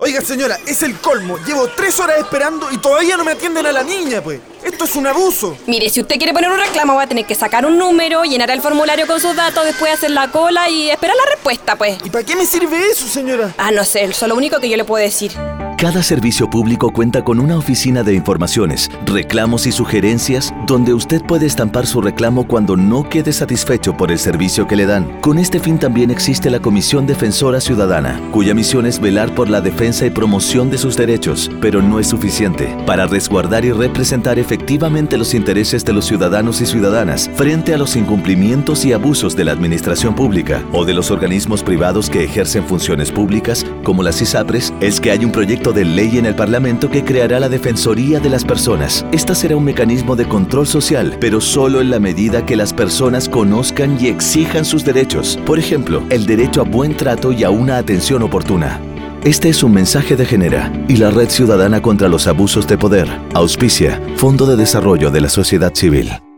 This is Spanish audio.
Oiga, señora, es el colmo. Llevo 3 horas esperando y todavía no me atienden a la niña, pues. Esto es un abuso. Mire, si usted quiere poner un reclamo, va a tener que sacar un número, llenar el formulario con sus datos, después hacer la cola y esperar la respuesta, pues. ¿Y para qué me sirve eso, señora? No sé, eso es lo único que yo le puedo decir. Cada servicio público cuenta con una oficina de informaciones, reclamos y sugerencias donde usted puede estampar su reclamo cuando no quede satisfecho por el servicio que le dan. Con este fin también existe la Comisión Defensora Ciudadana, cuya misión es velar por la defensa y promoción de sus derechos, pero no es suficiente. Para resguardar y representar efectivamente los intereses de los ciudadanos y ciudadanas frente a los incumplimientos y abusos de la administración pública o de los organismos privados que ejercen funciones públicas, como las ISAPRES, es que hay un proyecto de ley en el Parlamento que creará la Defensoría de las Personas. Esta será un mecanismo de control social, pero solo en la medida que las personas conozcan y exijan sus derechos. Por ejemplo, el derecho a buen trato y a una atención oportuna. Este es un mensaje de Genera y la Red Ciudadana contra los Abusos de Poder. Auspicia Fondo de Desarrollo de la Sociedad Civil.